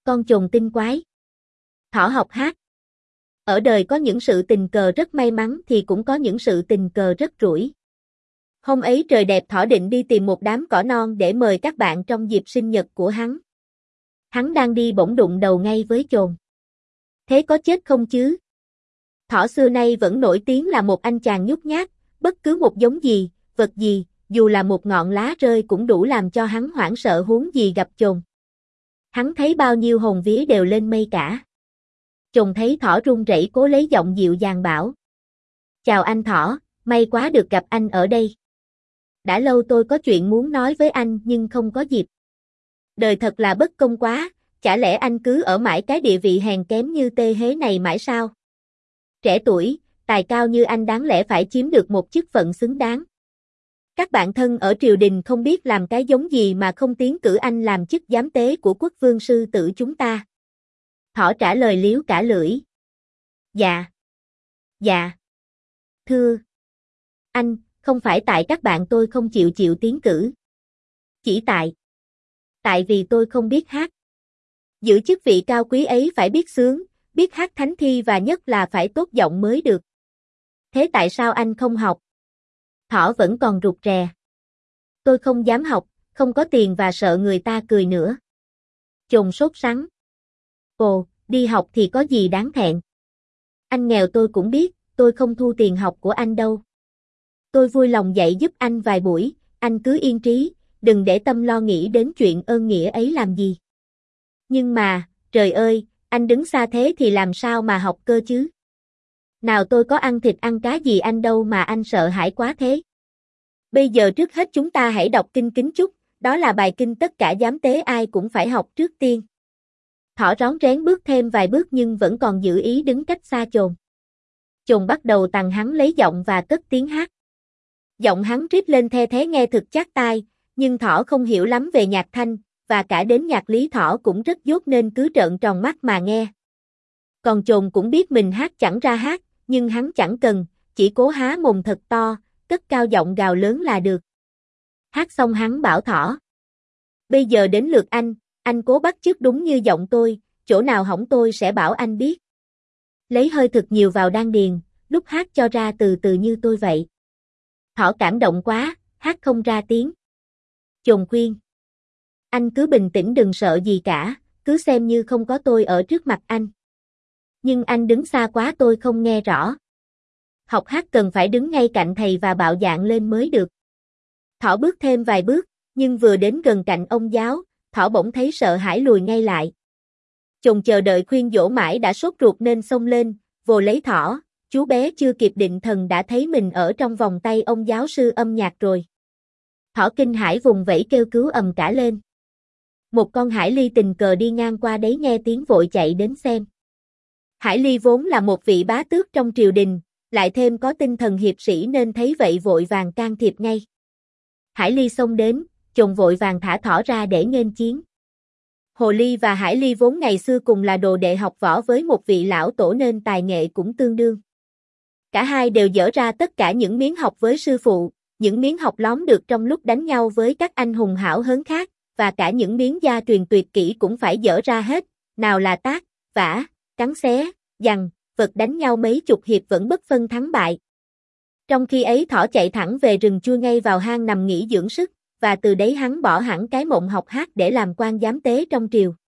Con chồn tinh quái. Thỏ học hát. Ở đời có những sự tình cờ rất may mắn thì cũng có những sự tình cờ rất rủi. Hôm ấy trời đẹp Thỏ định đi tìm một đám cỏ non để mời các bạn trong dịp sinh nhật của hắn. Hắn đang đi bỗng đụng đầu ngay với chồn. Thế có chết không chứ? Thỏ xưa nay vẫn nổi tiếng là một anh chàng nhút nhát, bất cứ một giống gì, vật gì, dù là một ngọn lá rơi cũng đủ làm cho hắn hoảng sợ huống gì gặp chồn. Hắn thấy bao nhiêu hồn vía đều lên mây cả. Chồn thấy Thỏ run rẩy cố lấy giọng dịu dàng bảo. Chào anh Thỏ, may quá được gặp anh ở đây. Đã lâu tôi có chuyện muốn nói với anh nhưng không có dịp. Đời thật là bất công quá, chả lẽ anh cứ ở mãi cái địa vị hèn kém như tê hế này mãi sao? Trẻ tuổi, tài cao như anh đáng lẽ phải chiếm được một chức phận xứng đáng. Các bạn thân ở triều đình không biết làm cái giống gì mà không tiến cử anh làm chức giám tế của quốc vương sư tử chúng ta. Thỏ trả lời líu cả lưỡi. Dạ. Dạ. Thưa. Anh, không phải tại các bạn tôi không chịu tiến cử. Chỉ tại vì tôi không biết hát. Giữ chức vị cao quý ấy phải biết xướng, biết hát thánh thi và nhất là phải tốt giọng mới được. Thế tại sao anh không học? Thỏ vẫn còn rụt rè. Tôi không dám học, không có tiền và sợ người ta cười nữa. Chồn sốt sắng. Ồ, đi học thì có gì đáng thẹn. Anh nghèo tôi cũng biết, tôi không thu tiền học của anh đâu. Tôi vui lòng dạy giúp anh vài buổi, anh cứ yên trí, đừng để tâm lo nghĩ đến chuyện ơn nghĩa ấy làm gì. Nhưng mà, trời ơi, anh đứng xa thế thì làm sao mà học cơ chứ? Nào tôi có ăn thịt ăn cá gì anh đâu mà anh sợ hãi quá thế. Bây giờ trước hết chúng ta hãy đọc kinh kính chúc, đó là bài kinh tất cả giám tế ai cũng phải học trước tiên. Thỏ rón rén bước thêm vài bước nhưng vẫn còn giữ ý đứng cách xa chồn. Chồn bắt đầu tằng hắn lấy giọng và cất tiếng hát. Giọng hắn rít lên the thế nghe thực chát tai, nhưng Thỏ không hiểu lắm về nhạc thanh, và cả đến nhạc lý Thỏ cũng rất dốt nên cứ trợn tròn mắt mà nghe. Còn chồn cũng biết mình hát chẳng ra hát, nhưng hắn chẳng cần, chỉ cố há mồm thật to, cất cao giọng gào lớn là được. Hát xong hắn bảo Thỏ. Bây giờ đến lượt anh cố bắt chước đúng như giọng tôi, chỗ nào hỏng tôi sẽ bảo anh biết. Lấy hơi thực nhiều vào đan điền, lúc hát cho ra từ từ như tôi vậy. Thỏ cảm động quá, hát không ra tiếng. Chồn khuyên. Anh cứ bình tĩnh đừng sợ gì cả, cứ xem như không có tôi ở trước mặt anh. Nhưng anh đứng xa quá tôi không nghe rõ. Học hát cần phải đứng ngay cạnh thầy và bạo dạn lên mới được. Thỏ bước thêm vài bước, nhưng vừa đến gần cạnh ông giáo, Thỏ bỗng thấy sợ hãi lùi ngay lại. Chồn chờ đợi khuyên dỗ mãi đã sốt ruột nên xông lên, vồ lấy Thỏ, chú bé chưa kịp định thần đã thấy mình ở trong vòng tay ông giáo sư âm nhạc rồi. Thỏ kinh hãi vùng vẫy kêu cứu ầm cả lên. Một con hải ly tình cờ đi ngang qua đấy nghe tiếng vội chạy đến xem. Hải ly vốn là một vị bá tước trong triều đình, lại thêm có tinh thần hiệp sĩ nên thấy vậy vội vàng can thiệp ngay. Hải ly xông đến, chồn vội vàng thả Thỏ ra để nghênh chiến. Hồ ly và hải ly vốn ngày xưa cùng là đồ đệ học võ với một vị lão tổ nên tài nghệ cũng tương đương. Cả hai đều dở ra tất cả những miếng học với sư phụ, những miếng học lóm được trong lúc đánh nhau với các anh hùng hảo hớn khác, và cả những miếng gia truyền tuyệt kỹ cũng phải dở ra hết, nào là tát, vả, cắn xé, giằng, vật đánh nhau mấy chục hiệp vẫn bất phân thắng bại. Trong khi ấy Thỏ chạy thẳng về rừng chui ngay vào hang nằm nghỉ dưỡng sức, và từ đấy hắn bỏ hẳn cái mộng học hát để làm quan giám tế trong triều.